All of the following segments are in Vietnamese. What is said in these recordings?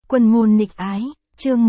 Quân môn nghịch ái, chương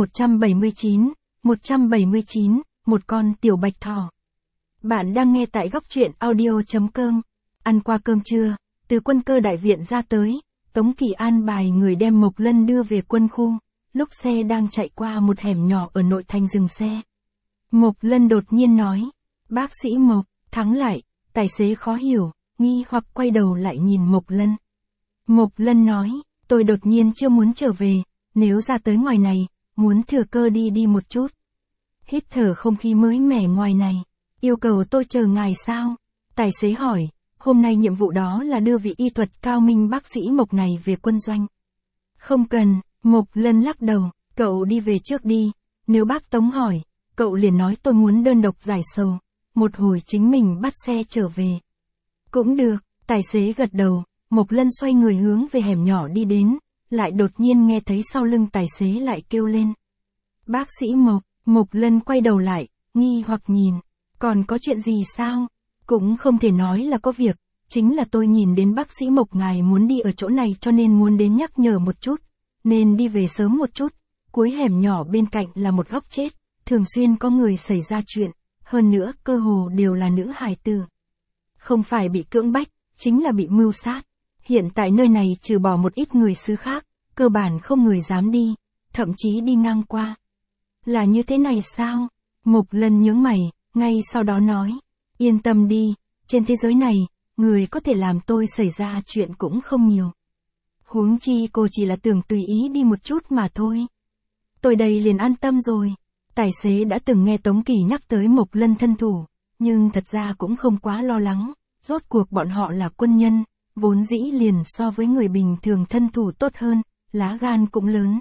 179, một con tiểu bạch thỏ. Bạn đang nghe tại góc truyện audio.com. Ăn qua cơm trưa, từ quân cơ đại viện ra tới, Tống Kỳ an bài người đem Mộc Lân đưa về quân khu, lúc xe đang chạy qua một hẻm nhỏ ở nội thành dừng xe. Mộc Lân đột nhiên nói, bác sĩ Mộc, thắng lại, tài xế khó hiểu, nghi hoặc quay đầu lại nhìn Mộc Lân. Mộc Lân nói, tôi đột nhiên chưa muốn trở về, nếu ra tới ngoài này, muốn thừa cơ đi một chút. Hít thở không khí mới mẻ ngoài này, yêu cầu tôi chờ ngài sao? Tài xế hỏi, hôm nay nhiệm vụ đó là đưa vị y thuật cao minh bác sĩ Mộc này về quân doanh. Không cần, Mộc Lân lắc đầu, cậu đi về trước đi, nếu bác Tống hỏi, cậu liền nói tôi muốn đơn độc giải sầu, một hồi chính mình bắt xe trở về. Cũng được, tài xế gật đầu, Mộc Lân xoay người hướng về hẻm nhỏ đi đến, lại đột nhiên nghe thấy sau lưng tài xế lại kêu lên. Bác sĩ Mộc, Mộc Lân quay đầu lại, nghi hoặc nhìn, còn có chuyện gì sao? Cũng không thể nói là có việc, chính là tôi nhìn đến bác sĩ Mộc ngài muốn đi ở chỗ này cho nên muốn đến nhắc nhở một chút, nên đi về sớm một chút, cuối hẻm nhỏ bên cạnh là một góc chết, thường xuyên có người xảy ra chuyện, hơn nữa cơ hồ đều là nữ hài tử. Không phải bị cưỡng bách, chính là bị mưu sát. Hiện tại nơi này trừ bỏ một ít người xứ khác, cơ bản không người dám đi, thậm chí đi ngang qua. Là như thế này sao? Mộc Lân nhướng mày, ngay sau đó nói, yên tâm đi, trên thế giới này, người có thể làm tôi xảy ra chuyện cũng không nhiều. Huống chi cô chỉ là tưởng tùy ý đi một chút mà thôi. Tôi đây liền an tâm rồi. Tài xế đã từng nghe Tống Kỳ nhắc tới Mộc Lân thân thủ, nhưng thật ra cũng không quá lo lắng, rốt cuộc bọn họ là quân nhân. Vốn dĩ liền so với người bình thường thân thủ tốt hơn, lá gan cũng lớn.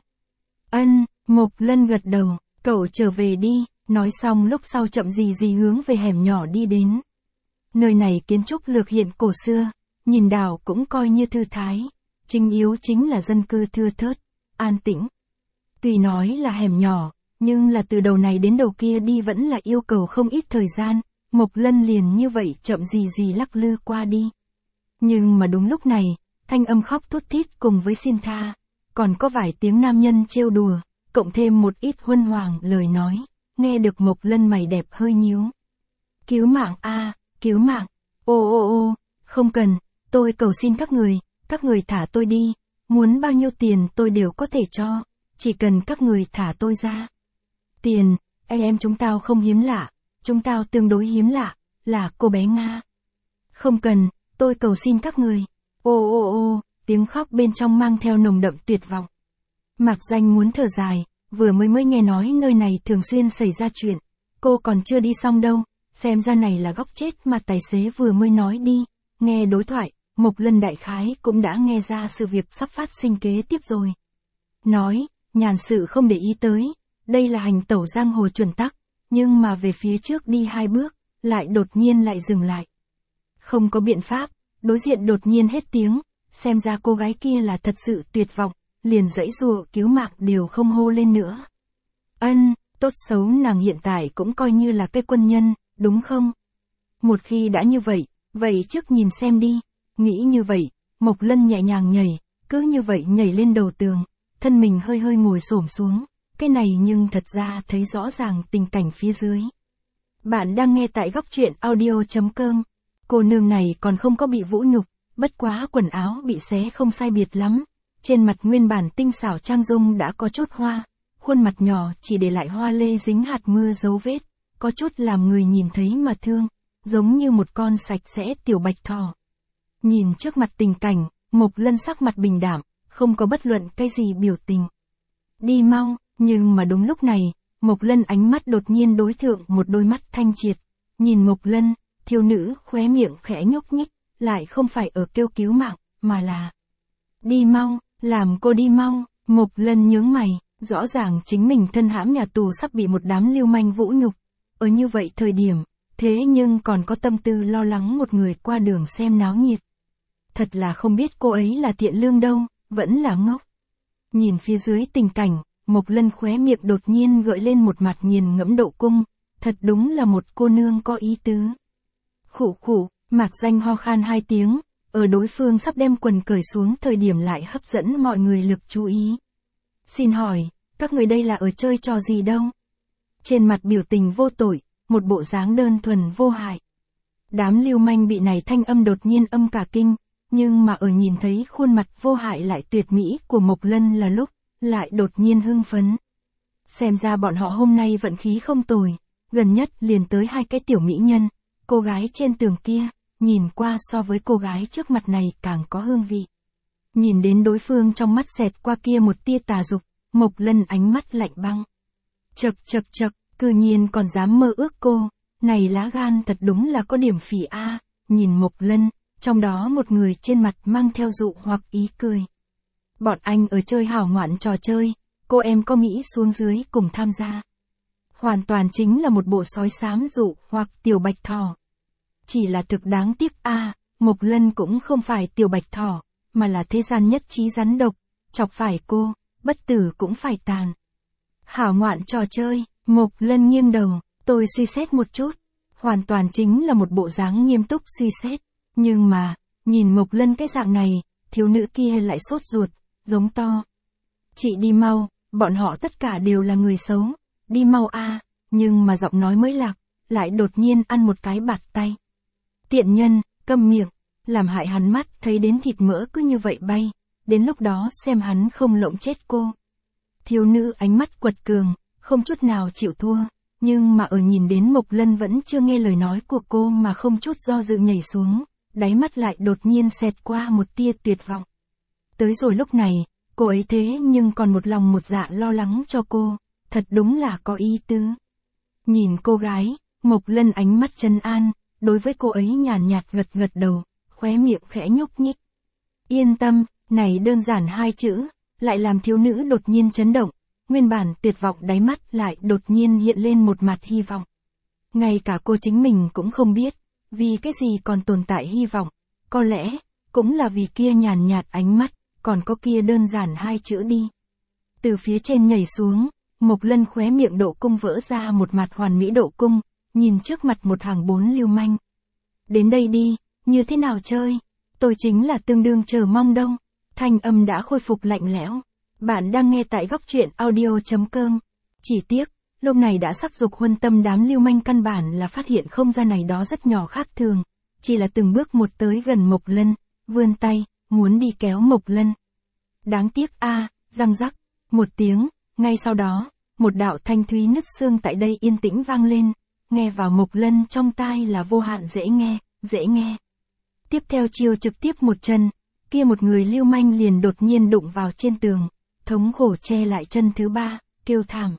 Mộc Lân gật đầu, cậu trở về đi, nói xong lúc sau chậm gì hướng về hẻm nhỏ đi đến. Nơi này kiến trúc lược hiện cổ xưa, nhìn đảo cũng coi như thư thái, chính yếu chính là dân cư thưa thớt, an tĩnh. Tuy nói là hẻm nhỏ, nhưng là từ đầu này đến đầu kia đi vẫn là yêu cầu không ít thời gian, Mộc Lân liền như vậy chậm gì lắc lư qua đi. Nhưng mà đúng lúc này, thanh âm khóc thút thít cùng với xin tha, còn có vài tiếng nam nhân trêu đùa, cộng thêm một ít huân hoàng lời nói, nghe được Mộc Lân mày đẹp hơi nhíu. Cứu mạng a, cứu mạng, ô, không cần, tôi cầu xin các người thả tôi đi, muốn bao nhiêu tiền tôi đều có thể cho, chỉ cần các người thả tôi ra. Tiền, anh em chúng tao không hiếm lạ, chúng tao tương đối hiếm lạ, là cô bé Nga. Không cần. Tôi cầu xin các người. Ô, tiếng khóc bên trong mang theo nồng đậm tuyệt vọng. Mạc Danh muốn thở dài, vừa mới nghe nói nơi này thường xuyên xảy ra chuyện. Cô còn chưa đi xong đâu, xem ra này là góc chết mà tài xế vừa mới nói đi. Nghe đối thoại, Mộc Lân đại khái cũng đã nghe ra sự việc sắp phát sinh kế tiếp rồi. Nói, nhàn sự không để ý tới, đây là hành tẩu giang hồ chuẩn tắc, nhưng mà về phía trước đi 2 bước, lại đột nhiên lại dừng lại. Không có biện pháp, đối diện đột nhiên hết tiếng, xem ra cô gái kia là thật sự tuyệt vọng, liền giãy giụa cứu mạng đều không hô lên nữa. Tốt xấu nàng hiện tại cũng coi như là cái quân nhân, đúng không? Một khi đã như vậy trước nhìn xem đi, nghĩ như vậy, Mộc Lân nhẹ nhàng nhảy, cứ như vậy nhảy lên đầu tường, thân mình hơi ngồi xổm xuống, cái này nhưng thật ra thấy rõ ràng tình cảnh phía dưới. Bạn đang nghe tại góc truyện audio.com. Cô nương này còn không có bị vũ nhục, bất quá quần áo bị xé không sai biệt lắm. Trên mặt nguyên bản tinh xảo trang dung đã có chút hoa, khuôn mặt nhỏ chỉ để lại hoa lê dính hạt mưa dấu vết, có chút làm người nhìn thấy mà thương, giống như một con sạch sẽ tiểu bạch thỏ. Nhìn trước mặt tình cảnh, Mộc Lân sắc mặt bình đạm, không có bất luận cái gì biểu tình. Đi mau, nhưng mà đúng lúc này, Mộc Lân ánh mắt đột nhiên đối thượng một đôi mắt thanh triệt, nhìn Mộc Lân. Thiếu nữ khóe miệng khẽ nhúc nhích, lại không phải ở kêu cứu mạng, mà là đi mau, làm cô đi mau. Mộc Lân nhướng mày, rõ ràng chính mình thân hãm nhà tù sắp bị một đám lưu manh vũ nhục. Ở như vậy thời điểm, thế nhưng còn có tâm tư lo lắng một người qua đường xem náo nhiệt. Thật là không biết cô ấy là thiện lương đâu, vẫn là ngốc. Nhìn phía dưới tình cảnh, Mộc Lân khóe miệng đột nhiên gợi lên một mặt nghiền ngẫm độ cung, thật đúng là một cô nương có ý tứ. Khụ, Mạc Danh ho khan 2 tiếng, ở đối phương sắp đem quần cởi xuống thời điểm lại hấp dẫn mọi người lực chú ý. Xin hỏi, các người đây là ở chơi trò gì đâu? Trên mặt biểu tình vô tội, một bộ dáng đơn thuần vô hại. Đám lưu manh bị này thanh âm đột nhiên âm cả kinh, nhưng mà ở nhìn thấy khuôn mặt vô hại lại tuyệt mỹ của Mộc Lân là lúc, lại đột nhiên hưng phấn. Xem ra bọn họ hôm nay vận khí không tồi, gần nhất liền tới 2 cái tiểu mỹ nhân, cô gái trên tường kia, nhìn qua so với cô gái trước mặt này càng có hương vị. Nhìn đến đối phương trong mắt xẹt qua kia một tia tà dục, Mộc Lân ánh mắt lạnh băng. Chậc, cư nhiên còn dám mơ ước cô, này lá gan thật đúng là có điểm phỉ a. Nhìn Mộc Lân, trong đó một người trên mặt mang theo dụ hoặc ý cười. Bọn anh ở chơi hảo ngoạn trò chơi, cô em có nghĩ xuống dưới cùng tham gia. Hoàn toàn chính là một bộ sói xám dụ hoặc tiểu bạch thỏ. Chỉ là thực đáng tiếc a, Mộc Lân cũng không phải tiểu bạch thỏ, mà là thế gian nhất trí rắn độc, chọc phải cô, bất tử cũng phải tàn. Hảo ngoạn trò chơi, Mộc Lân nghiêng đầu, tôi suy xét một chút, hoàn toàn chính là một bộ dáng nghiêm túc suy xét, nhưng mà, nhìn Mộc Lân cái dạng này, thiếu nữ kia lại sốt ruột, giống to. Chị đi mau, bọn họ tất cả đều là người xấu, đi mau a, nhưng mà giọng nói mới lạc, lại đột nhiên ăn một cái bạt tay. Tiện nhân, câm miệng, làm hại hắn mắt thấy đến thịt mỡ cứ như vậy bay, đến lúc đó xem hắn không lộng chết cô. Thiếu nữ ánh mắt quật cường, không chút nào chịu thua, nhưng mà ở nhìn đến Mộc Lân vẫn chưa nghe lời nói của cô mà không chút do dự nhảy xuống, đáy mắt lại đột nhiên xẹt qua một tia tuyệt vọng. Tới rồi lúc này, cô ấy thế nhưng còn một lòng một dạ lo lắng cho cô, thật đúng là có ý tứ. Nhìn cô gái, Mộc Lân ánh mắt trấn an, đối với cô ấy nhàn nhạt gật đầu, khóe miệng khẽ nhúc nhích. Yên tâm, này đơn giản 2 chữ, lại làm thiếu nữ đột nhiên chấn động, nguyên bản tuyệt vọng đáy mắt lại đột nhiên hiện lên một mặt hy vọng. Ngay cả cô chính mình cũng không biết, vì cái gì còn tồn tại hy vọng, có lẽ, cũng là vì kia nhàn nhạt ánh mắt, còn có kia đơn giản 2 chữ đi. Từ phía trên nhảy xuống, Mộc Lân khóe miệng độ cung vỡ ra một mặt hoàn mỹ độ cung, nhìn trước mặt một hàng 4 lưu manh. Đến đây đi, như thế nào chơi? Tôi chính là tương đương chờ mong đâu. Thanh âm đã khôi phục lạnh lẽo. Bạn đang nghe tại góc truyện audio.com. Chỉ tiếc, lúc này đã sắc dục huân tâm đám lưu manh căn bản là phát hiện không ra này đó rất nhỏ khác thường. Chỉ là từng bước một tới gần Mộc Lân, vươn tay, muốn đi kéo Mộc Lân. Đáng tiếc a, răng rắc, một tiếng, ngay sau đó, một đạo thanh thúy nứt xương tại đây yên tĩnh vang lên, nghe vào Mộc Lân trong tai là vô hạn dễ nghe. Tiếp theo chiêu trực tiếp một chân, kia một người lưu manh liền đột nhiên đụng vào trên tường, thống khổ che lại chân thứ 3, kêu thảm.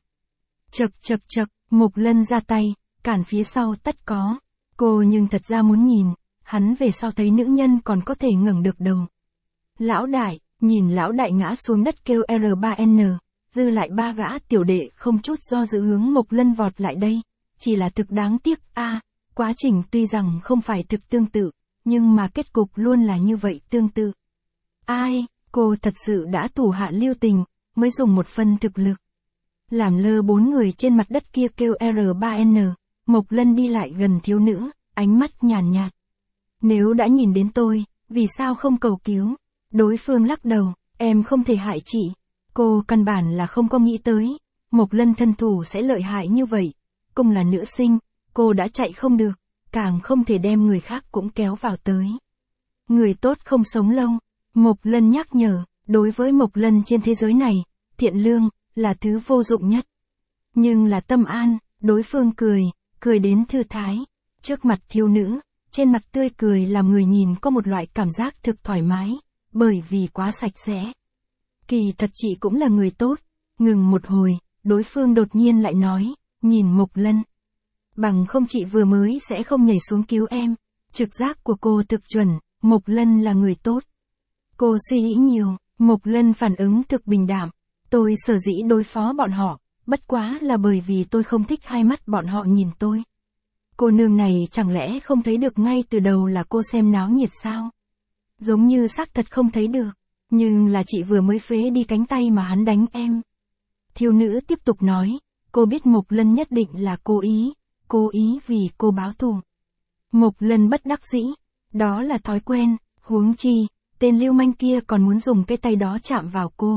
Chậc, Mộc Lân ra tay, cản phía sau tất có. Cô nhưng thật ra muốn nhìn, hắn về sau thấy nữ nhân còn có thể ngẩng được đầu. Lão đại, nhìn lão đại ngã xuống đất kêu R3N, dư lại 3 gã tiểu đệ không chút do dự hướng Mộc Lân vọt lại đây, chỉ là thực đáng tiếc a, quá trình tuy rằng không phải thực tương tự, nhưng mà kết cục luôn là như vậy tương tự. Ai, cô thật sự đã thủ hạ lưu tình, mới dùng một phần thực lực. Làm lơ 4 người trên mặt đất kia kêu R3N, Mộc Lân đi lại gần thiếu nữ, ánh mắt nhàn nhạt. Nếu đã nhìn đến tôi, vì sao không cầu cứu? Đối phương lắc đầu, em không thể hại chị. Cô căn bản là không có nghĩ tới, Mộc Lân thân thủ sẽ lợi hại như vậy. Cùng là nữ sinh, cô đã chạy không được, càng không thể đem người khác cũng kéo vào tới. Người tốt không sống lâu, Mộc Lân nhắc nhở, đối với Mộc Lân trên thế giới này, thiện lương, là thứ vô dụng nhất. Nhưng là tâm an, đối phương cười đến thư thái, trước mặt thiếu nữ, trên mặt tươi cười làm người nhìn có một loại cảm giác thực thoải mái, bởi vì quá sạch sẽ. Kỳ thật chị cũng là người tốt, ngừng một hồi, đối phương đột nhiên lại nói, nhìn Mộc Lân. Bằng không chị vừa mới sẽ không nhảy xuống cứu em, trực giác của cô thực chuẩn, Mộc Lân là người tốt. Cô suy nghĩ nhiều, Mộc Lân phản ứng thực bình đạm, tôi sở dĩ đối phó bọn họ, bất quá là bởi vì tôi không thích hai mắt bọn họ nhìn tôi. Cô nương này chẳng lẽ không thấy được ngay từ đầu là cô xem náo nhiệt sao? Giống như xác thật không thấy được, nhưng là chị vừa mới phế đi cánh tay mà hắn đánh em. Thiếu nữ tiếp tục nói, cô biết Mộc Lân nhất định là cố ý vì cô báo thù. Mộc Lân bất đắc dĩ, đó là thói quen, huống chi, tên lưu manh kia còn muốn dùng cái tay đó chạm vào cô,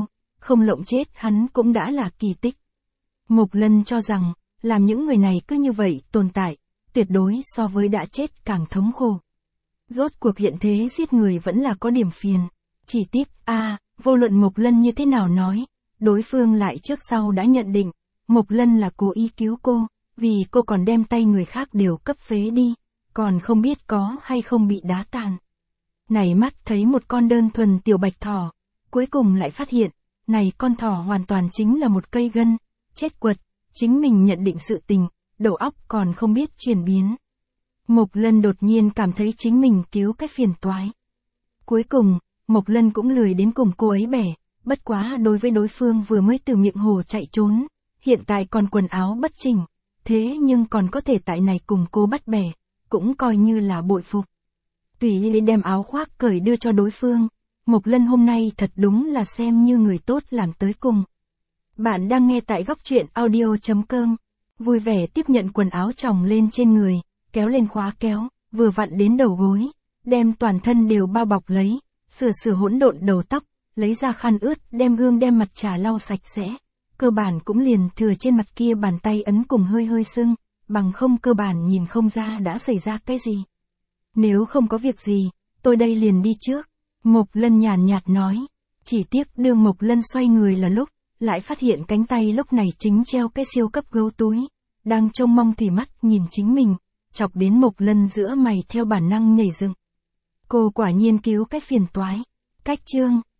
không lộng chết hắn cũng đã là kỳ tích. Mộc Lân cho rằng, làm những người này cứ như vậy tồn tại, tuyệt đối so với đã chết càng thống khổ. Rốt cuộc hiện thế giết người vẫn là có điểm phiền. Chỉ tiếc, vô luận Mộc Lân như thế nào nói, đối phương lại trước sau đã nhận định, Mộc Lân là cố ý cứu cô, vì cô còn đem tay người khác đều cấp phế đi, còn không biết có hay không bị đá tàn. Này mắt thấy một con đơn thuần tiểu bạch thỏ, cuối cùng lại phát hiện, này con thỏ hoàn toàn chính là một cây gân, chết quật, chính mình nhận định sự tình, đầu óc còn không biết chuyển biến. Mộc Lân đột nhiên cảm thấy chính mình cứu cái phiền toái. Cuối cùng, Mộc Lân cũng lười đến cùng cô ấy bẻ, bất quá đối với đối phương vừa mới từ miệng hồ chạy trốn, hiện tại còn quần áo bất chỉnh, thế nhưng còn có thể tại này cùng cô bắt bẻ, cũng coi như là bội phục. Tùy ý đem áo khoác cởi đưa cho đối phương, Mộc Lân hôm nay thật đúng là xem như người tốt làm tới cùng. Bạn đang nghe tại góc truyện audio.com, vui vẻ tiếp nhận quần áo chồng lên trên người, kéo lên khóa kéo, vừa vặn đến đầu gối, đem toàn thân đều bao bọc lấy, sửa hỗn độn đầu tóc, lấy ra khăn ướt, đem gương đem mặt trà lau sạch sẽ. Cơ bản cũng liền thừa trên mặt kia bàn tay ấn cùng hơi sưng, bằng không cơ bản nhìn không ra đã xảy ra cái gì. Nếu không có việc gì, tôi đây liền đi trước. Mộc Lân nhàn nhạt nói. Chỉ tiếc đương Mộc Lân xoay người là lúc, lại phát hiện cánh tay lúc này chính treo cái siêu cấp gấu túi, đang trông mong thủy mắt nhìn chính mình, chọc đến Mộc Lân giữa mày theo bản năng nhảy dựng. Cô quả nhiên cứu cái phiền toái. Cách chương